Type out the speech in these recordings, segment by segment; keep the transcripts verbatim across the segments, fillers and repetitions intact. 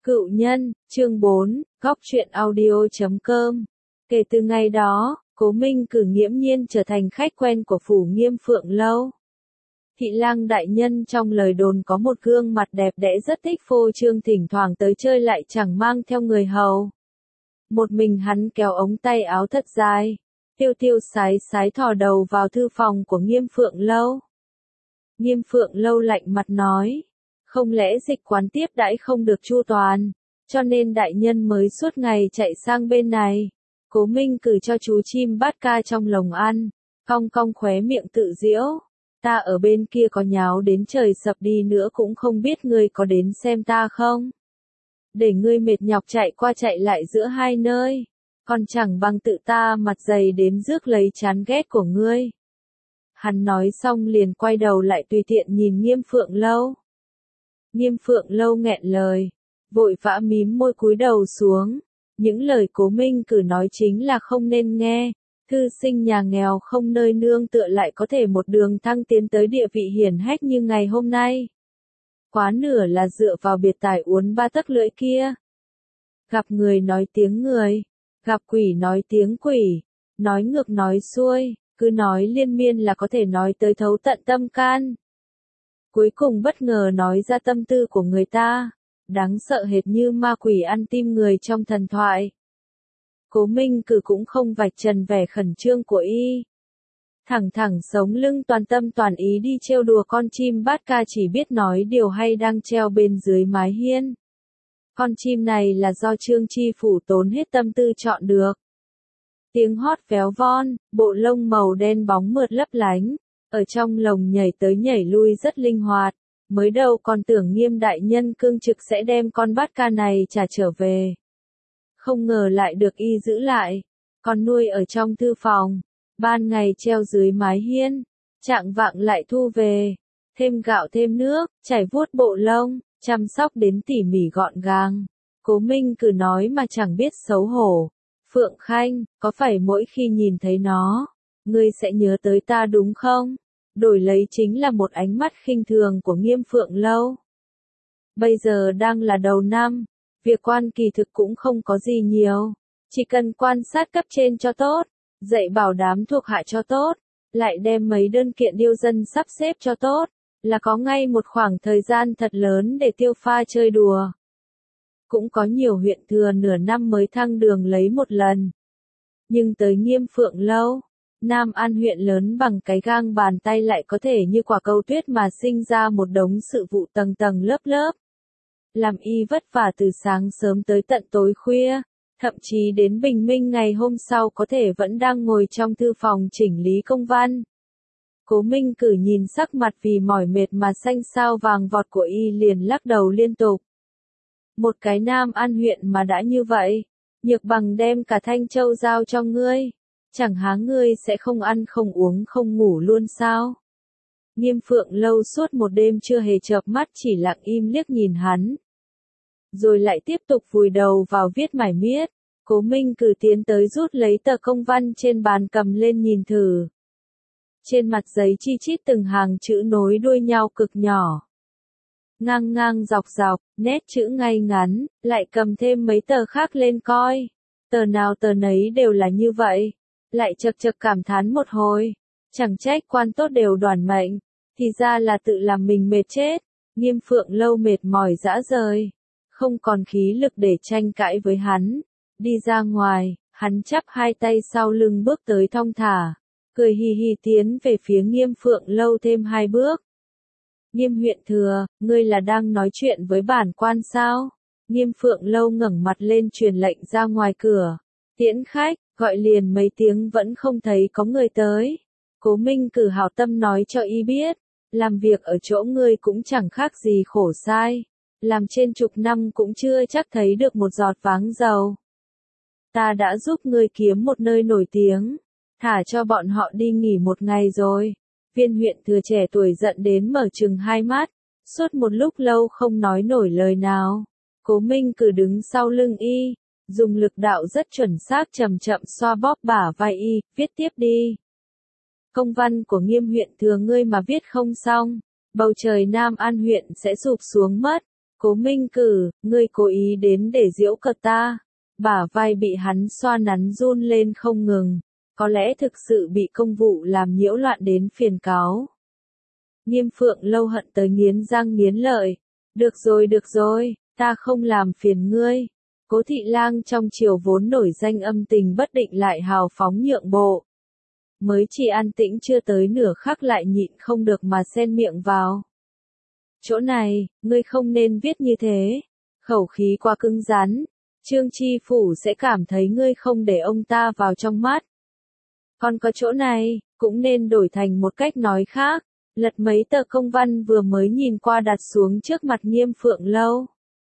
Cựu nhân, chương bốn, góc truyện audio chấm com. Kể từ ngày đó, Cố Minh Cử nghiễm nhiên trở thành khách quen của phủ Nghiêm Phượng Lâu. Thị lang đại nhân trong lời đồn có một gương mặt đẹp đẽ rất thích phô trương, thỉnh thoảng tới chơi lại chẳng mang theo người hầu. Một mình hắn kéo ống tay áo thật dài, tiêu tiêu sái sái thò đầu vào thư phòng của Nghiêm Phượng Lâu. Nghiêm Phượng Lâu lạnh mặt nói, không lẽ dịch quán tiếp đãi không được chu toàn, cho nên đại nhân mới suốt ngày chạy sang bên này. Cố Minh Cử cho chú chim bát ca trong lồng ăn, cong cong khóe miệng tự giễu, ta ở bên kia có nháo đến trời sập đi nữa cũng không biết ngươi có đến xem ta không. Để ngươi mệt nhọc chạy qua chạy lại giữa hai nơi, còn chẳng bằng tự ta mặt dày đến rước lấy chán ghét của ngươi. Hắn nói xong liền quay đầu lại tùy tiện nhìn Nghiêm Phượng Lâu. Nghiêm Phượng Lâu nghẹn lời, vội vã mím môi cúi đầu xuống. Những lời Cố Minh Cử nói chính là không nên nghe. Thư sinh nhà nghèo không nơi nương tựa lại có thể một đường thăng tiến tới địa vị hiển hách như ngày hôm nay. Quá nửa là dựa vào biệt tài uốn ba tấc lưỡi kia. Gặp người nói tiếng người, gặp quỷ nói tiếng quỷ, nói ngược nói xuôi, cứ nói liên miên là có thể nói tới thấu tận tâm can. Cuối cùng bất ngờ nói ra tâm tư của người ta, đáng sợ hệt như ma quỷ ăn tim người trong thần thoại. Cố Minh Cử cũng không vạch trần vẻ khẩn trương của y. Thẳng thẳng sống lưng toàn tâm toàn ý đi trêu đùa con chim bát ca chỉ biết nói điều hay đang treo bên dưới mái hiên. Con chim này là do Trương Chi Phủ tốn hết tâm tư chọn được. Tiếng hót véo von, bộ lông màu đen bóng mượt lấp lánh, ở trong lồng nhảy tới nhảy lui rất linh hoạt. Mới đầu còn tưởng Nghiêm đại nhân cương trực sẽ đem con bát ca này trả trở về. Không ngờ lại được y giữ lại, còn nuôi ở trong thư phòng, ban ngày treo dưới mái hiên, chạng vạng lại thu về, thêm gạo thêm nước, chải vuốt bộ lông, chăm sóc đến tỉ mỉ gọn gàng. Cố Minh Cử nói mà chẳng biết xấu hổ. Phượng Khanh, có phải mỗi khi nhìn thấy nó, ngươi sẽ nhớ tới ta đúng không? Đổi lấy chính là một ánh mắt khinh thường của Nghiêm Phượng Lâu. Bây giờ đang là đầu năm, việc quan kỳ thực cũng không có gì nhiều, chỉ cần quan sát cấp trên cho tốt, dạy bảo đám thuộc hạ cho tốt, lại đem mấy đơn kiện điêu dân sắp xếp cho tốt, là có ngay một khoảng thời gian thật lớn để tiêu pha chơi đùa. Cũng có nhiều huyện thừa nửa năm mới thăng đường lấy một lần. Nhưng tới Nghiêm Phượng Lâu, Nam An huyện lớn bằng cái gang bàn tay lại có thể như quả cầu tuyết mà sinh ra một đống sự vụ tầng tầng lớp lớp. Làm y vất vả từ sáng sớm tới tận tối khuya, thậm chí đến bình minh ngày hôm sau có thể vẫn đang ngồi trong thư phòng chỉnh lý công văn. Cố Minh Cử nhìn sắc mặt vì mỏi mệt mà xanh xao vàng vọt của y liền lắc đầu liên tục. Một cái Nam An huyện mà đã như vậy, nhược bằng đem cả Thanh Châu giao cho ngươi. Chẳng há ngươi sẽ không ăn không uống không ngủ luôn sao? Nghiêm Phượng Lâu suốt một đêm chưa hề chợp mắt chỉ lặng im liếc nhìn hắn. Rồi lại tiếp tục vùi đầu vào viết mải miết. Cố Minh Cử tiến tới rút lấy tờ công văn trên bàn cầm lên nhìn thử. Trên mặt giấy chi chít từng hàng chữ nối đuôi nhau cực nhỏ. Ngang ngang dọc dọc, nét chữ ngay ngắn, lại cầm thêm mấy tờ khác lên coi. Tờ nào tờ nấy đều là như vậy. Lại chật chật cảm thán một hồi, chẳng trách quan tốt đều đoàn mệnh, thì ra là tự làm mình mệt chết. Nghiêm Phượng Lâu mệt mỏi rã rời, không còn khí lực để tranh cãi với hắn. Đi ra ngoài, hắn chắp hai tay sau lưng bước tới thong thả, cười hì hì tiến về phía Nghiêm Phượng Lâu thêm hai bước. Nghiêm huyện thừa, ngươi là đang nói chuyện với bản quan sao? Nghiêm Phượng Lâu ngẩng mặt lên truyền lệnh ra ngoài cửa. Tiễn khách. Gọi liền mấy tiếng vẫn không thấy có người tới. Cố Minh Cử hảo tâm nói cho y biết, làm việc ở chỗ ngươi cũng chẳng khác gì khổ sai. Làm trên chục năm cũng chưa chắc thấy được một giọt váng dầu. Ta đã giúp ngươi kiếm một nơi nổi tiếng, thả cho bọn họ đi nghỉ một ngày rồi. Viên huyện thừa trẻ tuổi giận đến mở trừng hai mắt, suốt một lúc lâu không nói nổi lời nào. Cố Minh Cử đứng sau lưng y, dùng lực đạo rất chuẩn xác chậm chậm xoa bóp bả vai y, viết tiếp đi. Công văn của Nghiêm huyện thừa ngươi mà viết không xong, bầu trời Nam An huyện sẽ sụp xuống mất. Cố Minh Cử, ngươi cố ý đến để giễu cợt ta. Bả vai bị hắn xoa nắn run lên không ngừng, có lẽ thực sự bị công vụ làm nhiễu loạn đến phiền cáo. Nghiêm Phượng Lâu hận tới nghiến răng nghiến lợi. Được rồi được rồi, ta không làm phiền ngươi. Cố Thị Lang trong triều vốn nổi danh âm tình bất định lại hào phóng nhượng bộ. Mới chỉ an tĩnh chưa tới nửa khắc lại nhịn không được mà xen miệng vào. Chỗ này, ngươi không nên viết như thế. Khẩu khí quá cứng rắn. Trương Chi Phủ sẽ cảm thấy ngươi không để ông ta vào trong mắt. Còn có chỗ này, cũng nên đổi thành một cách nói khác. Lật mấy tờ công văn vừa mới nhìn qua đặt xuống trước mặt Nghiêm Phượng Lâu.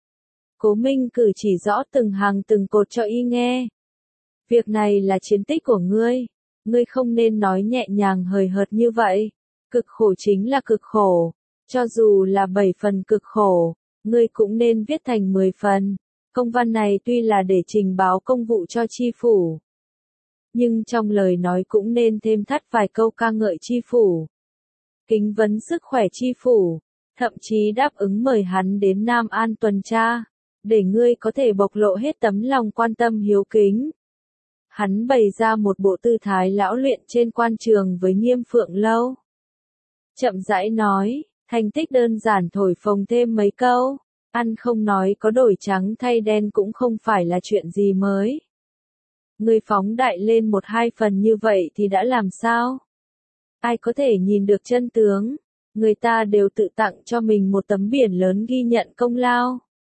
Cố Minh Cử chỉ rõ từng hàng từng cột cho y nghe. Việc này là chiến tích của ngươi. Ngươi không nên nói nhẹ nhàng hời hợt như vậy. Cực khổ chính là cực khổ. Cho dù là bảy phần cực khổ, ngươi cũng nên viết thành mười phần. Công văn này tuy là để trình báo công vụ cho chi phủ, nhưng trong lời nói cũng nên thêm thắt vài câu ca ngợi chi phủ. Kính vấn sức khỏe chi phủ, thậm chí đáp ứng mời hắn đến Nam An tuần tra, để ngươi có thể bộc lộ hết tấm lòng quan tâm hiếu kính. Hắn bày ra một bộ tư thái lão luyện trên quan trường với Nghiêm Phượng Lâu. Chậm rãi nói, thành tích đơn giản thổi phồng thêm mấy câu. Ăn không nói có đổi trắng thay đen cũng không phải là chuyện gì mới. Người phóng đại lên một hai phần như vậy thì đã làm sao? Ai có thể nhìn được chân tướng? Người ta đều tự tặng cho mình một tấm biển lớn ghi nhận công lao.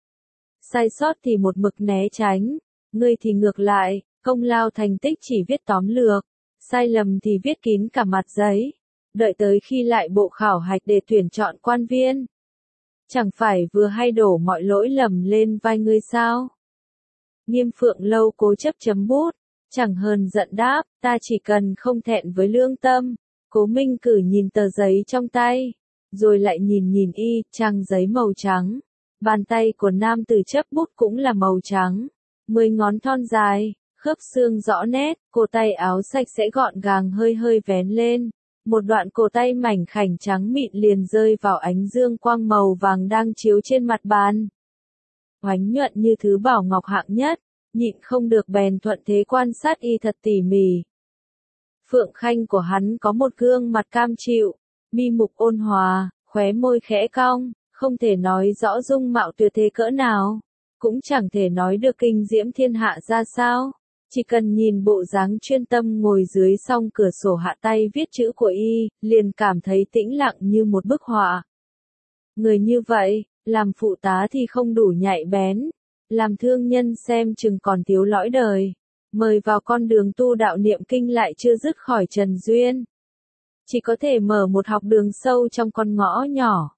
Sai sót thì một mực né tránh, ngươi thì ngược lại, công lao thành tích chỉ viết tóm lược, sai lầm thì viết kín cả mặt giấy, đợi tới khi lại bộ khảo hạch để tuyển chọn quan viên. Chẳng phải vừa hay đổ mọi lỗi lầm lên vai ngươi sao? Nghiêm Phượng Lâu cố chấp chấm bút, chẳng hờn giận đáp, ta chỉ cần không thẹn với lương tâm. Cố Minh Cử nhìn tờ giấy trong tay, rồi lại nhìn nhìn y, trang giấy màu trắng. Bàn tay của nam tử chấp bút cũng là màu trắng, mười ngón thon dài, khớp xương rõ nét, cổ tay áo sạch sẽ gọn gàng hơi hơi vén lên. Một đoạn cổ tay mảnh khảnh trắng mịn liền rơi vào ánh dương quang màu vàng đang chiếu trên mặt bàn. Oánh nhuận như thứ bảo ngọc hạng nhất, nhịn không được bèn thuận thế quan sát y thật tỉ mỉ. Phượng khanh của hắn có một gương mặt cam chịu, mi mục ôn hòa, khóe môi khẽ cong, không thể nói rõ dung mạo tuyệt thế cỡ nào, cũng chẳng thể nói được kinh diễm thiên hạ ra sao. Chỉ cần nhìn bộ dáng chuyên tâm ngồi dưới song cửa sổ hạ tay viết chữ của y, liền cảm thấy tĩnh lặng như một bức họa. Người như vậy, làm phụ tá thì không đủ nhạy bén, làm thương nhân xem chừng còn thiếu lõi đời, mời vào con đường tu đạo niệm kinh lại chưa dứt khỏi trần duyên. Chỉ có thể mở một học đường sâu trong con ngõ nhỏ.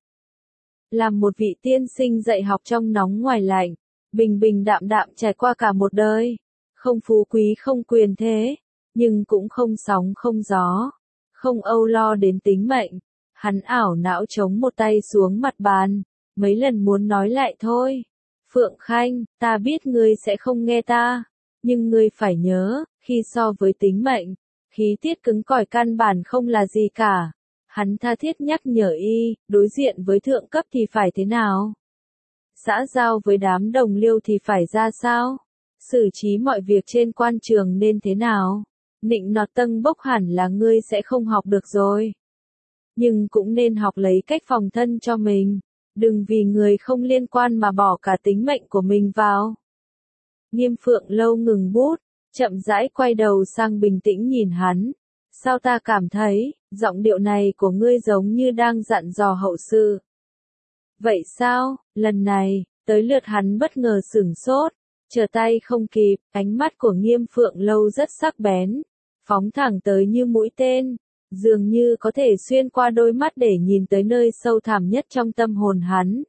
Làm một vị tiên sinh dạy học trong nóng ngoài lạnh, bình bình đạm đạm trải qua cả một đời. Không phú quý không quyền thế, nhưng cũng không sóng không gió, không âu lo đến tính mệnh. Hắn ảo não chống một tay xuống mặt bàn, mấy lần muốn nói lại thôi. Phượng Khanh, ta biết ngươi sẽ không nghe ta, nhưng ngươi phải nhớ, khi so với tính mệnh, khí tiết cứng cỏi căn bản không là gì cả. Hắn tha thiết nhắc nhở y, đối diện với thượng cấp thì phải thế nào? Xã giao với đám đồng liêu thì phải ra sao? Xử trí mọi việc trên quan trường nên thế nào? Nịnh nọt tâng bốc hẳn là ngươi sẽ không học được rồi. Nhưng cũng nên học lấy cách phòng thân cho mình. Đừng vì người không liên quan mà bỏ cả tính mệnh của mình vào. Nghiêm Phượng Lâu ngừng bút, chậm rãi quay đầu sang bình tĩnh nhìn hắn. Sao ta cảm thấy, giọng điệu này của ngươi giống như đang dặn dò hậu sự. Vậy sao, lần này, tới lượt hắn bất ngờ sửng sốt. Trở tay không kịp, ánh mắt của Nghiêm Phượng Lâu rất sắc bén, phóng thẳng tới như mũi tên, dường như có thể xuyên qua đôi mắt để nhìn tới nơi sâu thẳm nhất trong tâm hồn hắn.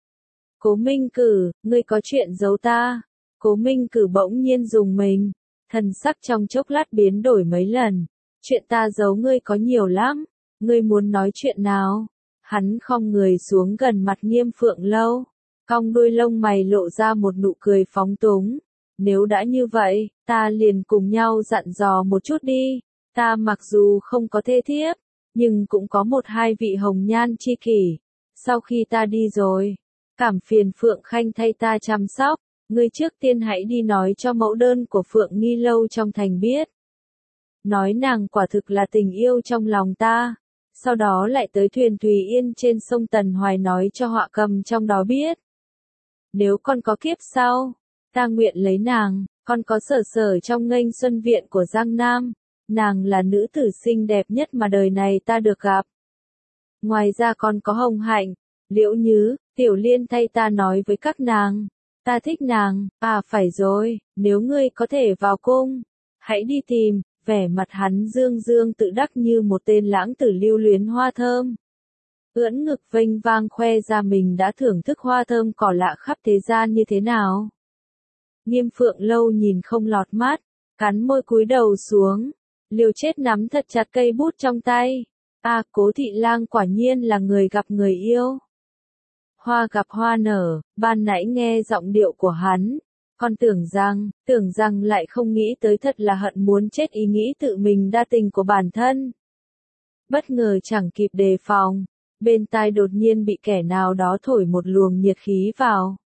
Cố Minh Cử, ngươi có chuyện giấu ta? Cố Minh Cử bỗng nhiên rùng mình, thần sắc trong chốc lát biến đổi mấy lần. Chuyện ta giấu ngươi có nhiều lắm, ngươi muốn nói chuyện nào? Hắn khom người xuống gần mặt Nghiêm Phượng Lâu. Cong đuôi lông mày lộ ra một nụ cười phóng túng. Nếu đã như vậy, ta liền cùng nhau dặn dò một chút đi. Ta mặc dù không có thê thiếp, nhưng cũng có một hai vị hồng nhan chi kỷ. Sau khi ta đi rồi, Cảm phiền Phượng Khanh thay ta chăm sóc, ngươi trước tiên hãy đi nói cho mẫu đơn của Phượng Nghi Lâu trong thành biết. Nói nàng quả thực là tình yêu trong lòng ta, sau đó lại tới thuyền Thùy Yên trên sông Tần Hoài nói cho Họa Cầm trong đó biết. Nếu con có kiếp sau, ta nguyện lấy nàng, con có Sở Sở trong nghênh xuân viện của Giang Nam, nàng là nữ tử xinh đẹp nhất mà đời này ta được gặp. Ngoài ra còn có Hồng Hạnh, Liễu Nhứ, Tiểu Liên thay ta nói với các nàng, ta thích nàng. À phải rồi, nếu ngươi có thể vào cung, hãy đi tìm. Vẻ mặt hắn dương dương tự đắc như một tên lãng tử lưu luyến hoa thơm. Ưỡn ngực vênh vang khoe ra mình đã thưởng thức hoa thơm cỏ lạ khắp thế gian như thế nào. Nghiêm Phượng Lâu nhìn không lọt mắt, cắn môi cúi đầu xuống, liều chết nắm thật chặt cây bút trong tay. À, Cố Thị Lang quả nhiên là người gặp người yêu. Hoa gặp hoa nở, ban nãy nghe giọng điệu của hắn, con tưởng rằng, tưởng rằng lại không nghĩ tới thật là hận muốn chết ý nghĩ tự mình đa tình của bản thân. Bất ngờ chẳng kịp đề phòng, bên tai đột nhiên bị kẻ nào đó thổi một luồng nhiệt khí vào.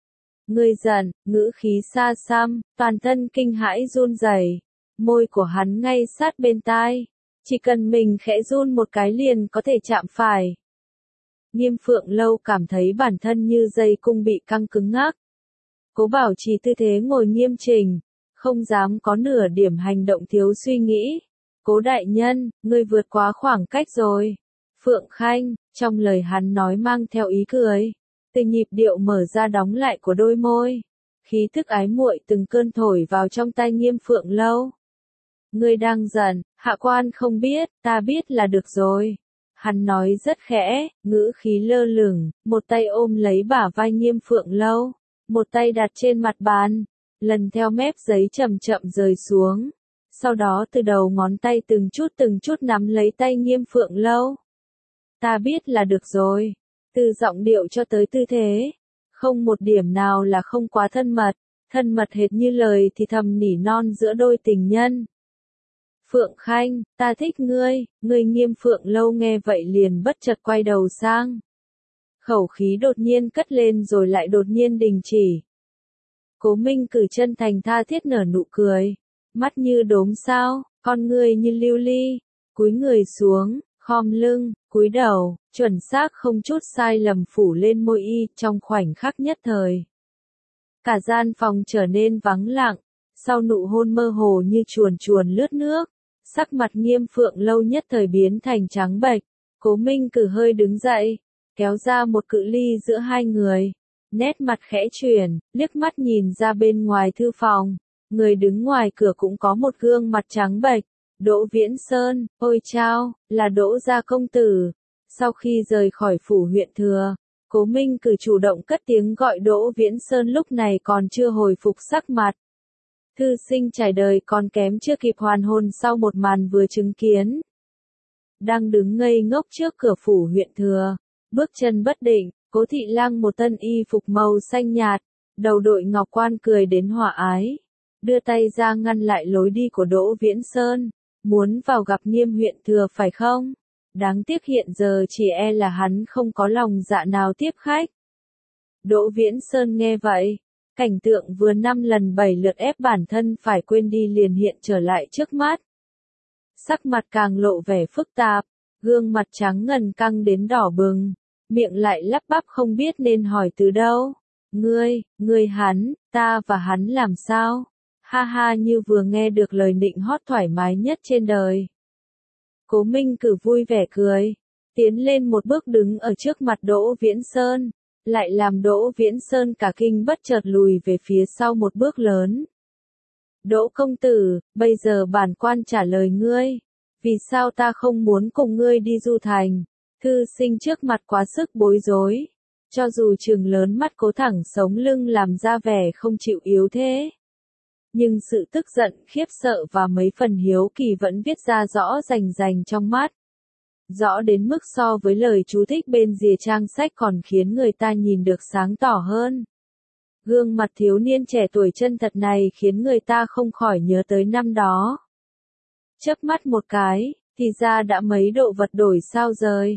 Ngươi giận, ngữ khí xa xăm, toàn thân kinh hãi run rẩy, môi của hắn ngay sát bên tai, chỉ cần mình khẽ run một cái liền có thể chạm phải. Nghiêm Phượng Lâu cảm thấy bản thân như dây cung bị căng cứng ngắc. Cố bảo trì tư thế ngồi nghiêm chỉnh, không dám có nửa điểm hành động thiếu suy nghĩ. Cố đại nhân, ngươi vượt quá khoảng cách rồi. Phượng Khanh, trong lời hắn nói mang theo ý cười, từ nhịp điệu mở ra đóng lại của đôi môi. Khí thức ái muội từng cơn thổi vào trong tai Nghiêm Phượng Lâu. Ngươi đang giận, hạ quan không biết, ta biết là được rồi. Hắn nói rất khẽ, ngữ khí lơ lửng, một tay ôm lấy bả vai Nghiêm Phượng Lâu. Một tay đặt trên mặt bàn, lần theo mép giấy chậm chậm rời xuống, sau đó từ đầu ngón tay từng chút từng chút nắm lấy tay Nghiêm Phượng Lâu. Ta biết là được rồi, từ giọng điệu cho tới tư thế, không một điểm nào là không quá thân mật, thân mật hệt như lời thì thầm nỉ non giữa đôi tình nhân. Phượng Khanh, ta thích ngươi, ngươi. Nghiêm Phượng Lâu nghe vậy liền bất chợt quay đầu sang. Khẩu khí đột nhiên cất lên rồi lại đột nhiên đình chỉ. Cố Minh cử chân thành tha thiết nở nụ cười, mắt như đốm sao, con ngươi như lưu ly, cúi người xuống, khom lưng, cúi đầu, chuẩn xác không chút sai lầm phủ lên môi y trong khoảnh khắc nhất thời. Cả gian phòng trở nên vắng lặng, sau nụ hôn mơ hồ như chuồn chuồn lướt nước, sắc mặt Nghiêm Phượng Lâu nhất thời biến thành trắng bệch. Cố Minh cử hơi đứng dậy, kéo ra một cự ly giữa hai người, nét mặt khẽ chuyển, liếc mắt nhìn ra bên ngoài thư phòng, người đứng ngoài cửa cũng có một gương mặt trắng bệch, Đỗ Viễn Sơn. Ôi chao, là Đỗ gia công tử. Sau khi rời khỏi phủ huyện thừa, Cố Minh cử chủ động cất tiếng gọi Đỗ Viễn Sơn lúc này còn chưa hồi phục sắc mặt. Thư sinh trải đời còn kém chưa kịp hoàn hồn sau một màn vừa chứng kiến. Đang đứng ngây ngốc trước cửa phủ huyện thừa, bước chân bất định, Cố Thị Lang một thân y phục màu xanh nhạt, đầu đội ngọc quan cười đến hòa ái, đưa tay ra ngăn lại lối đi của Đỗ Viễn Sơn, muốn vào gặp Nghiêm huyện thừa phải không? Đáng tiếc hiện giờ chỉ e là hắn không có lòng dạ nào tiếp khách. Đỗ Viễn Sơn nghe vậy, cảnh tượng vừa năm lần bảy lượt ép bản thân phải quên đi liền hiện trở lại trước mắt. Sắc mặt càng lộ vẻ phức tạp, gương mặt trắng ngần căng đến đỏ bừng, miệng lại lắp bắp không biết nên hỏi từ đâu. Ngươi, ngươi hắn, ta và hắn làm sao? Ha ha, như vừa nghe được lời nịnh hót thoải mái nhất trên đời. Cố Minh cử vui vẻ cười, tiến lên một bước đứng ở trước mặt Đỗ Viễn Sơn, lại làm Đỗ Viễn Sơn cả kinh bất chợt lùi về phía sau một bước lớn. Đỗ công tử, bây giờ bản quan trả lời ngươi, vì sao ta không muốn cùng ngươi đi du thành? Thư sinh trước mặt quá sức bối rối, cho dù trừng lớn mắt cố thẳng sống lưng làm ra vẻ không chịu yếu thế. Nhưng sự tức giận, khiếp sợ và mấy phần hiếu kỳ vẫn viết ra rõ rành rành trong mắt. Rõ đến mức so với lời chú thích bên rìa trang sách còn khiến người ta nhìn được sáng tỏ hơn. Gương mặt thiếu niên trẻ tuổi chân thật này khiến người ta không khỏi nhớ tới năm đó. Chớp mắt một cái, thì ra đã mấy độ vật đổi sao rời.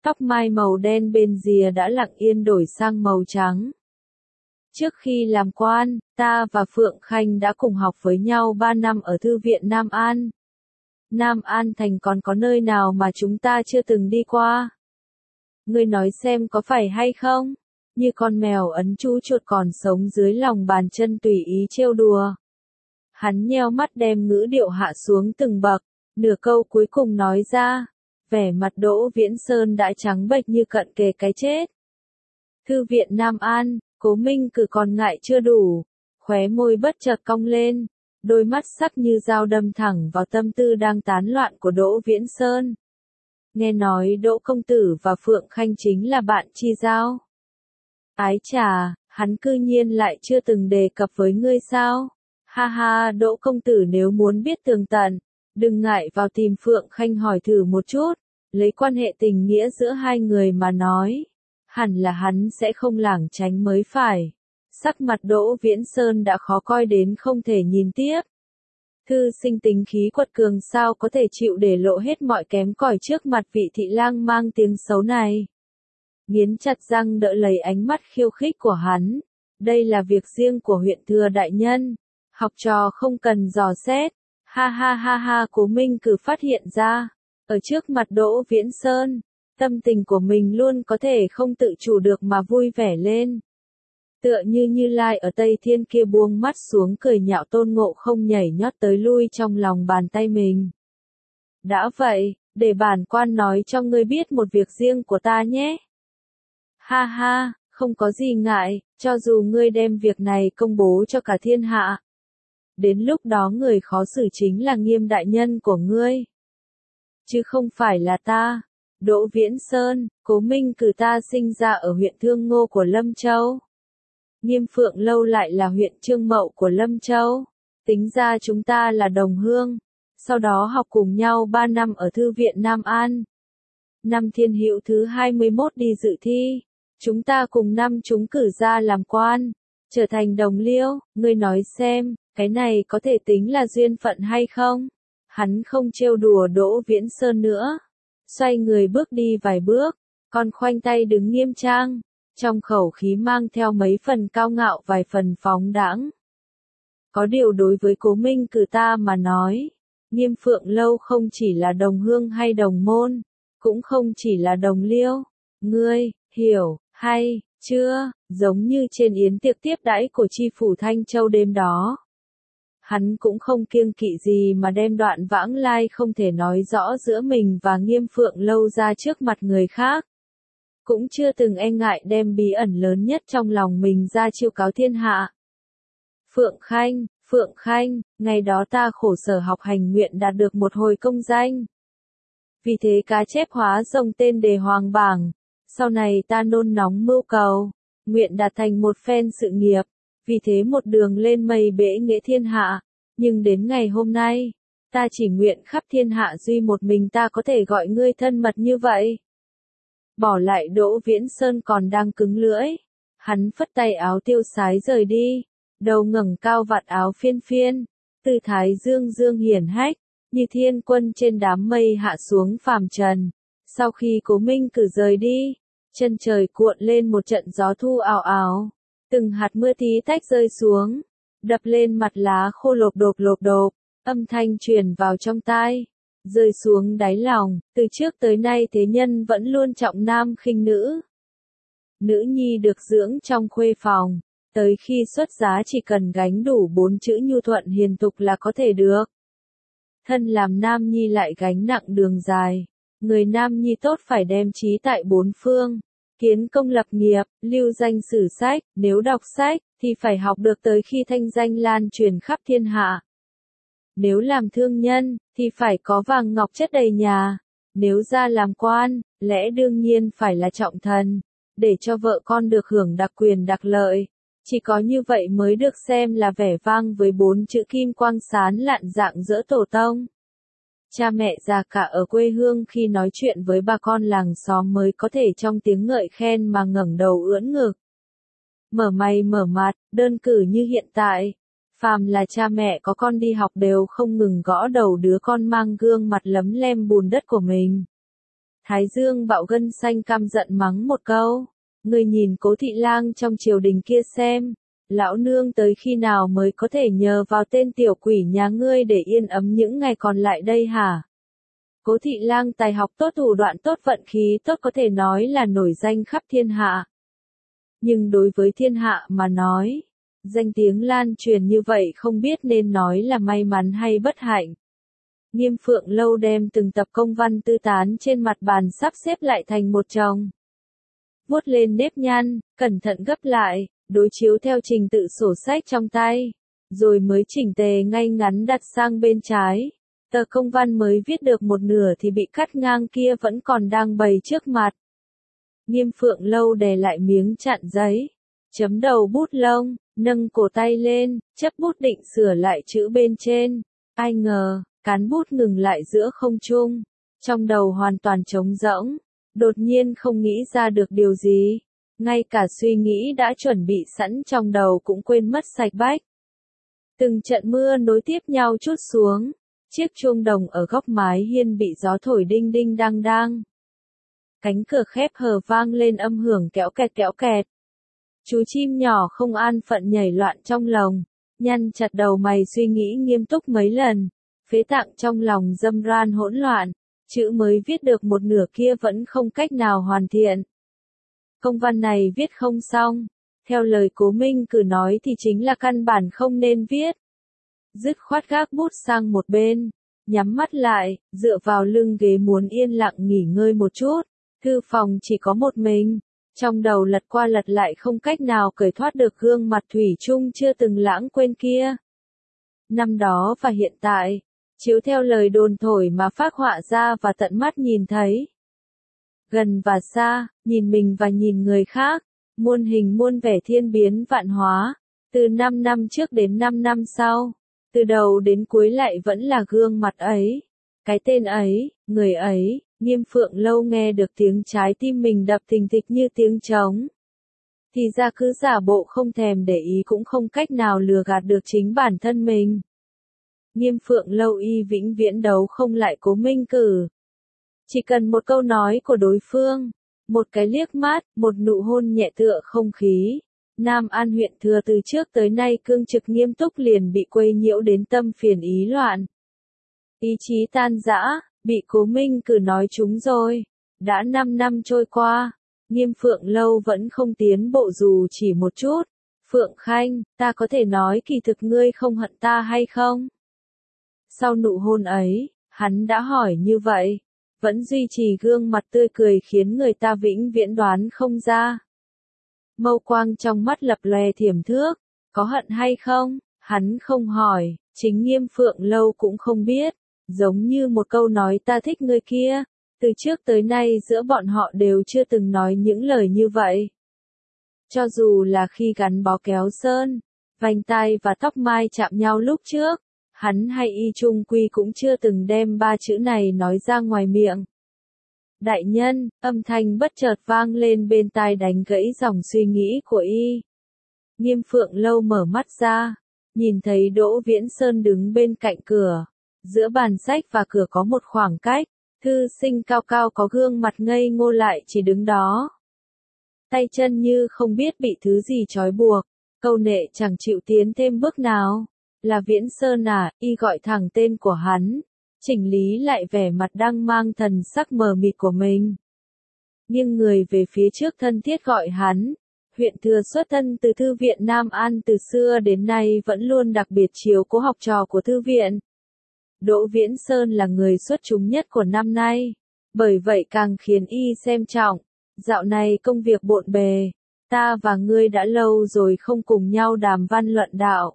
Tóc mai màu đen bên rìa đã lặng yên đổi sang màu trắng. Trước khi làm quan, ta và Phượng Khanh đã cùng học với nhau ba năm ở Thư viện Nam An. Nam An Thành còn có nơi nào mà chúng ta chưa từng đi qua? Ngươi nói xem có phải hay không? Như con mèo ấn chú chuột còn sống dưới lòng bàn chân tùy ý trêu đùa. Hắn nheo mắt đem ngữ điệu hạ xuống từng bậc, nửa câu cuối cùng nói ra, vẻ mặt Đỗ Viễn Sơn đã trắng bệch như cận kề cái chết. Thư viện Nam An, Cố Minh Cử còn ngại chưa đủ, khóe môi bất chợt cong lên, đôi mắt sắc như dao đâm thẳng vào tâm tư đang tán loạn của Đỗ Viễn Sơn. Nghe nói Đỗ công tử và Phượng Khanh chính là bạn chi giao. Ái chà, hắn cư nhiên lại chưa từng đề cập với ngươi sao? Ha ha, Đỗ công tử nếu muốn biết tường tận, đừng ngại vào tìm Phượng Khanh hỏi thử một chút, lấy quan hệ tình nghĩa giữa hai người mà nói, hẳn là hắn sẽ không lảng tránh mới phải. Sắc mặt Đỗ Viễn Sơn đã khó coi đến không thể nhìn tiếp. Thư sinh tính khí quật cường sao có thể chịu để lộ hết mọi kém cỏi trước mặt vị thị lang mang tiếng xấu này. Nghiến chặt răng đỡ lấy ánh mắt khiêu khích của hắn. Đây là việc riêng của huyện thừa đại nhân. Học trò không cần dò xét. Ha ha ha ha, Cố Minh Cử phát hiện ra. Ở trước mặt Đỗ Viễn Sơn, tâm tình của mình luôn có thể không tự chủ được mà vui vẻ lên. Tựa như Như Lai ở Tây Thiên kia buông mắt xuống cười nhạo Tôn Ngộ Không nhảy nhót tới lui trong lòng bàn tay mình. Đã vậy, để bản quan nói cho ngươi biết một việc riêng của ta nhé. Ha ha, không có gì ngại, cho dù ngươi đem việc này công bố cho cả thiên hạ. Đến lúc đó người khó xử chính là Nghiêm đại nhân của ngươi. Chứ không phải là ta. Đỗ Viễn Sơn, Cố Minh Cử ta sinh ra ở huyện Thương Ngô của Lâm Châu. Nghiêm Phượng Lâu lại là huyện Trương Mậu của Lâm Châu. Tính ra chúng ta là đồng hương. Sau đó học cùng nhau ba năm ở Thư viện Nam An. Năm Thiên Hữu thứ hai mươi mốt đi dự thi. Chúng ta cùng năm chúng cử ra làm quan. Trở thành đồng liêu, ngươi nói xem, cái này có thể tính là duyên phận hay không? Hắn không trêu đùa Đỗ Viễn Sơn nữa. Xoay người bước đi vài bước, còn khoanh tay đứng nghiêm trang. Trong khẩu khí mang theo mấy phần cao ngạo vài phần phóng đãng. Có điều đối với Cố Minh Cử ta mà nói, Nghiêm Phượng Lâu không chỉ là đồng hương hay đồng môn, cũng không chỉ là đồng liêu. Ngươi, hiểu, hay, chưa, giống như trên yến tiệc tiếp đãi của tri phủ Thanh Châu đêm đó. Hắn cũng không kiêng kỵ gì mà đem đoạn vãng lai không thể nói rõ giữa mình và Nghiêm Phượng Lâu ra trước mặt người khác. Cũng chưa từng e ngại đem bí ẩn lớn nhất trong lòng mình ra chiêu cáo thiên hạ. Phượng Khanh, Phượng Khanh, ngày đó ta khổ sở học hành nguyện đạt được một hồi công danh. Vì thế cá chép hóa rồng tên đề hoàng bảng, sau này ta nôn nóng mưu cầu, nguyện đạt thành một phen sự nghiệp, vì thế một đường lên mây bể nghệ thiên hạ, nhưng đến ngày hôm nay, ta chỉ nguyện khắp thiên hạ duy một mình ta có thể gọi ngươi thân mật như vậy. Bỏ lại Đỗ Viễn Sơn còn đang cứng lưỡi, hắn phất tay áo tiêu sái rời đi, đầu ngẩng cao vạt áo phiên phiên, tư thái dương dương hiển hách, như thiên quân trên đám mây hạ xuống phàm trần. Sau khi Cố Minh Cử rời đi, chân trời cuộn lên một trận gió thu ào ào, từng hạt mưa tí tách rơi xuống, đập lên mặt lá khô lộp độp lộp độp, âm thanh truyền vào trong tai. Rơi xuống đáy lòng, từ trước tới nay thế nhân vẫn luôn trọng nam khinh nữ. Nữ nhi được dưỡng trong khuê phòng, tới khi xuất giá chỉ cần gánh đủ bốn chữ nhu thuận hiền tục là có thể được. Thân làm nam nhi lại gánh nặng đường dài, người nam nhi tốt phải đem trí tại bốn phương, kiến công lập nghiệp, lưu danh sử sách, nếu đọc sách, thì phải học được tới khi thanh danh lan truyền khắp thiên hạ. Nếu làm thương nhân, thì phải có vàng ngọc chất đầy nhà. Nếu ra làm quan, lẽ đương nhiên phải là trọng thần, để cho vợ con được hưởng đặc quyền đặc lợi. Chỉ có như vậy mới được xem là vẻ vang với bốn chữ kim quang sán lạn dạng giữa tổ tông. Cha mẹ già cả ở quê hương khi nói chuyện với bà con làng xóm mới có thể trong tiếng ngợi khen mà ngẩng đầu ưỡn ngực. Mở mày mở mặt, đơn cử như hiện tại. Phàm là cha mẹ có con đi học đều không ngừng gõ đầu đứa con mang gương mặt lấm lem bùn đất của mình. Thái Dương bạo gân xanh căm giận mắng một câu. Ngươi nhìn Cố thị lang trong triều đình kia xem. Lão nương tới khi nào mới có thể nhờ vào tên tiểu quỷ nhà ngươi để yên ấm những ngày còn lại đây hả? Cố thị lang tài học tốt, thủ đoạn tốt, vận khí tốt, có thể nói là nổi danh khắp thiên hạ. Nhưng đối với thiên hạ mà nói, danh tiếng lan truyền như vậy không biết nên nói là may mắn hay bất hạnh. Nghiêm Phượng Lâu đem từng tập công văn tư tán trên mặt bàn sắp xếp lại thành một chồng. Vuốt lên nếp nhăn, cẩn thận gấp lại, đối chiếu theo trình tự sổ sách trong tay, rồi mới chỉnh tề ngay ngắn đặt sang bên trái. Tờ công văn mới viết được một nửa thì bị cắt ngang kia vẫn còn đang bày trước mặt. Nghiêm Phượng Lâu đè lại miếng chặn giấy, chấm đầu bút lông, nâng cổ tay lên, chấp bút định sửa lại chữ bên trên. Ai ngờ, cán bút ngừng lại giữa không trung, trong đầu hoàn toàn trống rỗng, đột nhiên không nghĩ ra được điều gì, ngay cả suy nghĩ đã chuẩn bị sẵn trong đầu cũng quên mất sạch bách. Từng trận mưa nối tiếp nhau trút xuống, chiếc chuông đồng ở góc mái hiên bị gió thổi đinh đinh đang đang. Cánh cửa khép hờ vang lên âm hưởng kéo kẹt kéo kẹt. Chú chim nhỏ không an phận nhảy loạn trong lồng, nhăn chặt đầu mày suy nghĩ nghiêm túc mấy lần, phế tạng trong lòng dâm ran hỗn loạn, chữ mới viết được một nửa kia vẫn không cách nào hoàn thiện. Công văn này viết không xong, theo lời Cố Minh Cử nói thì chính là căn bản không nên viết. Dứt khoát gác bút sang một bên, nhắm mắt lại, dựa vào lưng ghế muốn yên lặng nghỉ ngơi một chút. Thư phòng chỉ có một mình, trong đầu lật qua lật lại không cách nào cởi thoát được gương mặt thủy chung chưa từng lãng quên kia. Năm đó và hiện tại, chiếu theo lời đồn thổi mà phác họa ra và tận mắt nhìn thấy. Gần và xa, nhìn mình và nhìn người khác, muôn hình muôn vẻ thiên biến vạn hóa, từ năm năm trước đến năm năm sau, từ đầu đến cuối lại vẫn là gương mặt ấy, cái tên ấy, người ấy. Nghiêm Phượng Lâu nghe được tiếng trái tim mình đập thình thịch như tiếng trống. Thì ra cứ giả bộ không thèm để ý cũng không cách nào lừa gạt được chính bản thân mình. Nghiêm Phượng Lâu y vĩnh viễn đấu không lại Cố Minh Cử. Chỉ cần một câu nói của đối phương, một cái liếc mắt, một nụ hôn nhẹ tựa không khí. Nam An huyện Thừa từ trước tới nay cương trực nghiêm túc liền bị quấy nhiễu đến tâm phiền ý loạn. Ý chí tan rã. Bị Cố Minh Cử nói trúng rồi. Đã năm năm trôi qua, Nghiêm Phượng Lâu vẫn không tiến bộ dù chỉ một chút. Phượng Khanh, ta có thể nói kỳ thực ngươi không hận ta hay không? Sau nụ hôn ấy, hắn đã hỏi như vậy, vẫn duy trì gương mặt tươi cười khiến người ta vĩnh viễn đoán không ra. Mâu quang trong mắt lập lòe thiểm thước, có hận hay không? Hắn không hỏi, chính Nghiêm Phượng Lâu cũng không biết. Giống như một câu nói ta thích người kia, từ trước tới nay giữa bọn họ đều chưa từng nói những lời như vậy. Cho dù là khi gắn bó kéo sơn, vành tai và tóc mai chạm nhau lúc trước, hắn hay y trung quy cũng chưa từng đem ba chữ này nói ra ngoài miệng. Đại nhân, âm thanh bất chợt vang lên bên tai đánh gãy dòng suy nghĩ của y. Nghiêm Phượng Lâu mở mắt ra, nhìn thấy Đỗ Viễn Sơn đứng bên cạnh cửa. Giữa bàn sách và cửa có một khoảng cách, thư sinh cao cao có gương mặt ngây ngô lại chỉ đứng đó. Tay chân như không biết bị thứ gì trói buộc, câu nệ chẳng chịu tiến thêm bước nào. Là Viễn Sơn à, y gọi thẳng tên của hắn, chỉnh lý lại vẻ mặt đang mang thần sắc mờ mịt của mình. Nghiêng người về phía trước thân thiết gọi hắn. Huyện Thừa xuất thân từ Thư viện Nam An từ xưa đến nay vẫn luôn đặc biệt chiếu cố học trò của Thư viện. Đỗ Viễn Sơn là người xuất chúng nhất của năm nay, bởi vậy càng khiến y xem trọng. Dạo này công việc bộn bề, ta và ngươi đã lâu rồi không cùng nhau đàm văn luận đạo.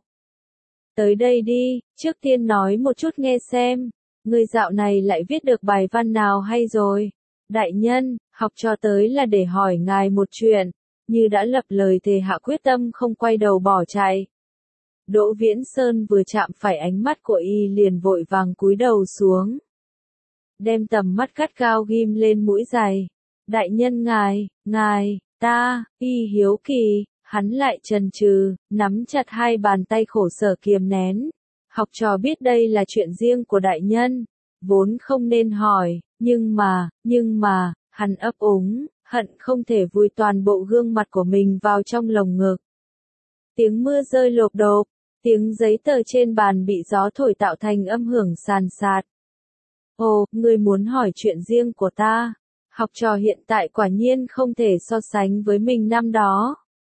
Tới đây đi, trước tiên nói một chút nghe xem, ngươi dạo này lại viết được bài văn nào hay rồi? Đại nhân, học trò tới là để hỏi ngài một chuyện, như đã lập lời thề hạ quyết tâm không quay đầu bỏ chạy. Đỗ Viễn Sơn vừa chạm phải ánh mắt của y liền vội vàng cúi đầu xuống. Đem tầm mắt gắt gao ghim lên mũi giày. Đại nhân ngài, ngài, ta, y hiếu kỳ, hắn lại chần chừ, nắm chặt hai bàn tay khổ sở kiềm nén. Học trò biết đây là chuyện riêng của đại nhân, vốn không nên hỏi, nhưng mà, nhưng mà, hắn ấp úng, hận không thể vùi toàn bộ gương mặt của mình vào trong lồng ngực. Tiếng mưa rơi lộp độp, tiếng giấy tờ trên bàn bị gió thổi tạo thành âm hưởng sàn sạt. Ồ, ngươi muốn hỏi chuyện riêng của ta. Học trò hiện tại quả nhiên không thể so sánh với mình năm đó.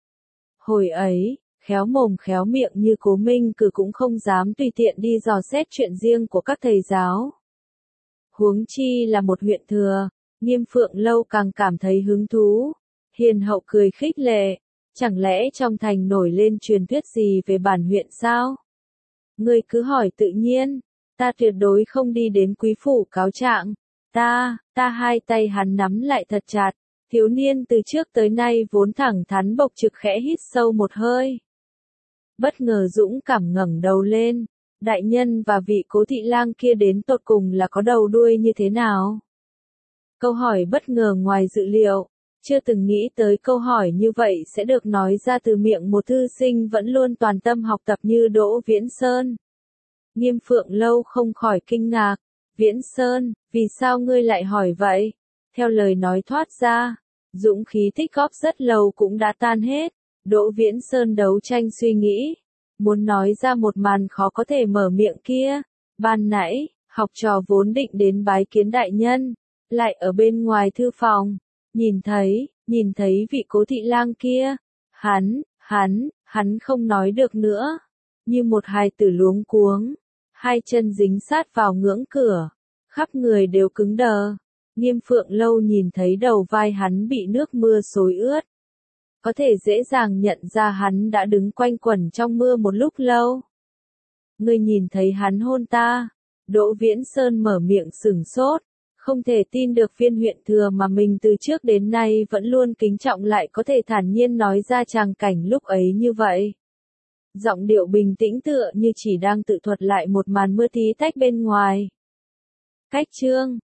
Hồi ấy, khéo mồm khéo miệng như Cố Minh Cử cũng không dám tùy tiện đi dò xét chuyện riêng của các thầy giáo. Huống chi là một huyện thừa, Nghiêm Phượng Lâu càng cảm thấy hứng thú. Hiền hậu cười khích lệ, chẳng lẽ trong thành nổi lên truyền thuyết gì về bản huyện sao? Ngươi cứ hỏi tự nhiên, ta tuyệt đối không đi đến quý phủ cáo trạng. Ta, ta hai tay hắn nắm lại thật chặt, thiếu niên từ trước tới nay vốn thẳng thắn bộc trực khẽ hít sâu một hơi. Bất ngờ dũng cảm ngẩng đầu lên, đại nhân và vị Cố thị lang kia đến tột cùng là có đầu đuôi như thế nào? Câu hỏi bất ngờ ngoài dự liệu, chưa từng nghĩ tới câu hỏi như vậy sẽ được nói ra từ miệng một thư sinh vẫn luôn toàn tâm học tập như Đỗ Viễn Sơn. Nghiêm Phượng Lâu không khỏi kinh ngạc, Viễn Sơn, vì sao ngươi lại hỏi vậy? Theo lời nói thoát ra, dũng khí tích góp rất lâu cũng đã tan hết. Đỗ Viễn Sơn đấu tranh suy nghĩ, muốn nói ra một màn khó có thể mở miệng kia. Ban nãy, học trò vốn định đến bái kiến đại nhân, lại ở bên ngoài thư phòng, nhìn thấy, nhìn thấy vị Cố thị lang kia. Hắn, hắn, hắn không nói được nữa, như một hài tử luống cuống, hai chân dính sát vào ngưỡng cửa, khắp người đều cứng đờ. Nghiêm Phượng Lâu nhìn thấy đầu vai hắn bị nước mưa xối ướt, có thể dễ dàng nhận ra hắn đã đứng quanh quẩn trong mưa một lúc lâu. Ngươi nhìn thấy hắn hôn ta? Đỗ Viễn Sơn mở miệng sửng sốt, không thể tin được viên huyện thừa mà mình từ trước đến nay vẫn luôn kính trọng lại có thể thản nhiên nói ra tràng cảnh lúc ấy như vậy. Giọng điệu bình tĩnh tựa như chỉ đang tự thuật lại một màn mưa tí tách bên ngoài. Cách chương